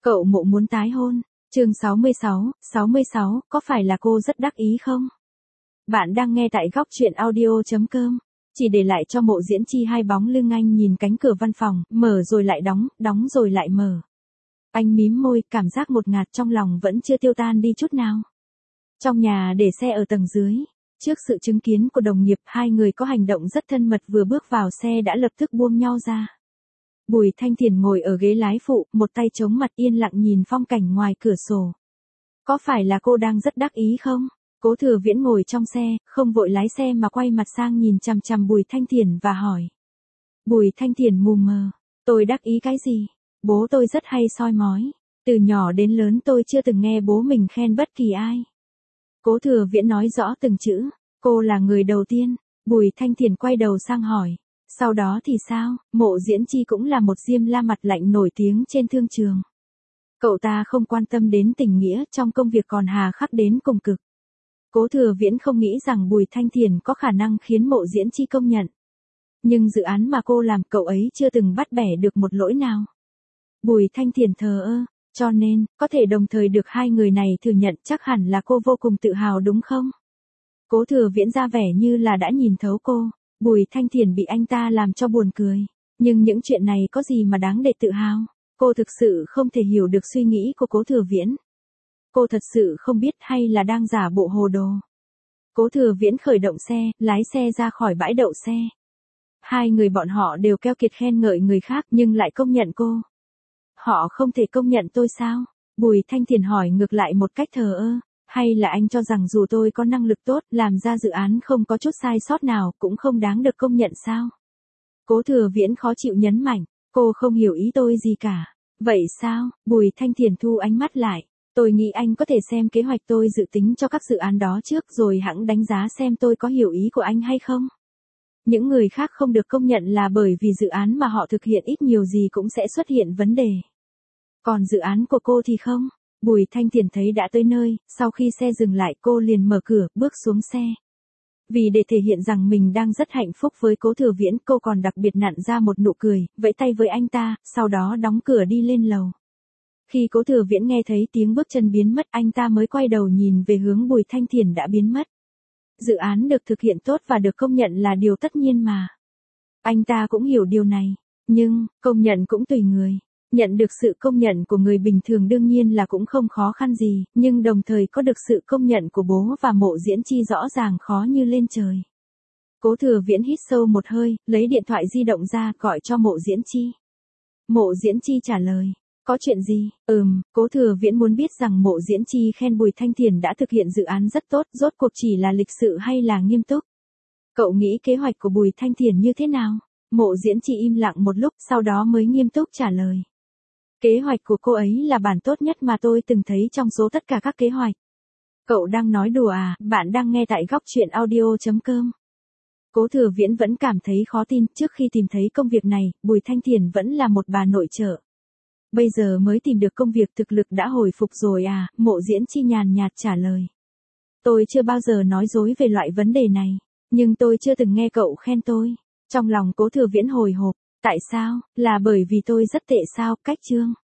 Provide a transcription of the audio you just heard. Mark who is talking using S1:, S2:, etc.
S1: Cậu Mộ muốn tái hôn. Chương 66, có phải là cô rất đắc ý không? Bạn đang nghe tại góc truyện audio.com. Chỉ để lại cho Mộ Diễn Chi hai bóng lưng anh nhìn cánh cửa văn phòng, mở rồi lại đóng, đóng rồi lại mở. Anh mím môi, cảm giác ngột ngạt trong lòng vẫn chưa tiêu tan đi chút nào. Trong nhà để xe ở tầng dưới. Trước sự chứng kiến của đồng nghiệp, hai người có hành động rất thân mật, vừa bước vào xe đã lập tức buông nhau ra. Bùi Thanh Thiền ngồi ở ghế lái phụ, một tay chống mặt yên lặng nhìn phong cảnh ngoài cửa sổ. Có phải là cô đang rất đắc ý không? Cố Thừa Viễn ngồi trong xe, không vội lái xe mà quay mặt sang nhìn chằm chằm Bùi Thanh Thiền và hỏi. Bùi Thanh Thiền mù mờ. Tôi đắc ý cái gì? Bố tôi rất hay soi mói. Từ nhỏ đến lớn tôi chưa từng nghe bố mình khen bất kỳ ai. Cố Thừa Viễn nói rõ từng chữ. Cô là người đầu tiên. Bùi Thanh Thiền quay đầu sang hỏi. Sau đó thì sao? Mộ Diễn Chi cũng là một diêm la mặt lạnh nổi tiếng trên thương trường. Cậu ta không quan tâm đến tình nghĩa, trong công việc còn hà khắc đến cùng cực. Cố Thừa Viễn không nghĩ rằng Bùi Thanh Thiền có khả năng khiến Mộ Diễn Chi công nhận. Nhưng dự án mà cô làm, cậu ấy chưa từng bắt bẻ được một lỗi nào. Bùi Thanh Thiền thờ ơ, cho nên, có thể đồng thời được hai người này thừa nhận, chắc hẳn là cô vô cùng tự hào đúng không? Cố Thừa Viễn ra vẻ như là đã nhìn thấu cô. Bùi Thanh Thiền bị anh ta làm cho buồn cười. Nhưng những chuyện này có gì mà đáng để tự hào? Cô thực sự không thể hiểu được suy nghĩ của Cố Thừa Viễn. Cô thật sự không biết hay là đang giả bộ hồ đồ. Cố Thừa Viễn khởi động xe, lái xe ra khỏi bãi đậu xe. Hai người bọn họ đều keo kiệt khen ngợi người khác nhưng lại công nhận cô. Họ không thể công nhận tôi sao? Bùi Thanh Thiền hỏi ngược lại một cách thờ ơ. Hay là anh cho rằng dù tôi có năng lực tốt, làm ra dự án không có chút sai sót nào, cũng không đáng được công nhận sao? Cố Thừa Viễn khó chịu nhấn mạnh, cô không hiểu ý tôi gì cả. Vậy sao? Bùi Thanh Thiền thu ánh mắt lại. Tôi nghĩ anh có thể xem kế hoạch tôi dự tính cho các dự án đó trước rồi hẵng đánh giá xem tôi có hiểu ý của anh hay không. Những người khác không được công nhận là bởi vì dự án mà họ thực hiện ít nhiều gì cũng sẽ xuất hiện vấn đề. Còn dự án của cô thì không. Bùi Thanh Thiền thấy đã tới nơi, sau khi xe dừng lại cô liền mở cửa, bước xuống xe. Vì để thể hiện rằng mình đang rất hạnh phúc với Cố Thừa Viễn, cô còn đặc biệt nặn ra một nụ cười, vẫy tay với anh ta, sau đó đóng cửa đi lên lầu. Khi Cố Thừa Viễn nghe thấy tiếng bước chân biến mất, anh ta mới quay đầu nhìn về hướng Bùi Thanh Thiền đã biến mất. Dự án được thực hiện tốt và được công nhận là điều tất nhiên mà. Anh ta cũng hiểu điều này, nhưng, công nhận cũng tùy người. Nhận được sự công nhận của người bình thường đương nhiên là cũng không khó khăn gì, nhưng đồng thời có được sự công nhận của bố và Mộ Diễn Chi rõ ràng khó như lên trời. Cố Thừa Viễn hít sâu một hơi, lấy điện thoại di động ra, gọi cho Mộ Diễn Chi. Mộ Diễn Chi trả lời. Có chuyện gì? Cố Thừa Viễn muốn biết rằng Mộ Diễn Chi khen Bùi Thanh Thiền đã thực hiện dự án rất tốt, rốt cuộc chỉ là lịch sự hay là nghiêm túc? Cậu nghĩ kế hoạch của Bùi Thanh Thiền như thế nào? Mộ Diễn Chi im lặng một lúc, sau đó mới nghiêm túc trả lời. Kế hoạch của cô ấy là bản tốt nhất mà tôi từng thấy trong số tất cả các kế hoạch. Cậu đang nói đùa à? Bạn đang nghe tại góc truyện audio.com. Cố Thừa Viễn vẫn cảm thấy khó tin, trước khi tìm thấy công việc này, Bùi Thanh Thiền vẫn là một bà nội trợ. Bây giờ mới tìm được công việc, thực lực đã hồi phục rồi à? Mộ Diễn Chi nhàn nhạt trả lời. Tôi chưa bao giờ nói dối về loại vấn đề này, nhưng tôi chưa từng nghe cậu khen tôi. Trong lòng Cố Thừa Viễn hồi hộp. Tại sao? Là bởi vì tôi rất tệ sao? Cách chương.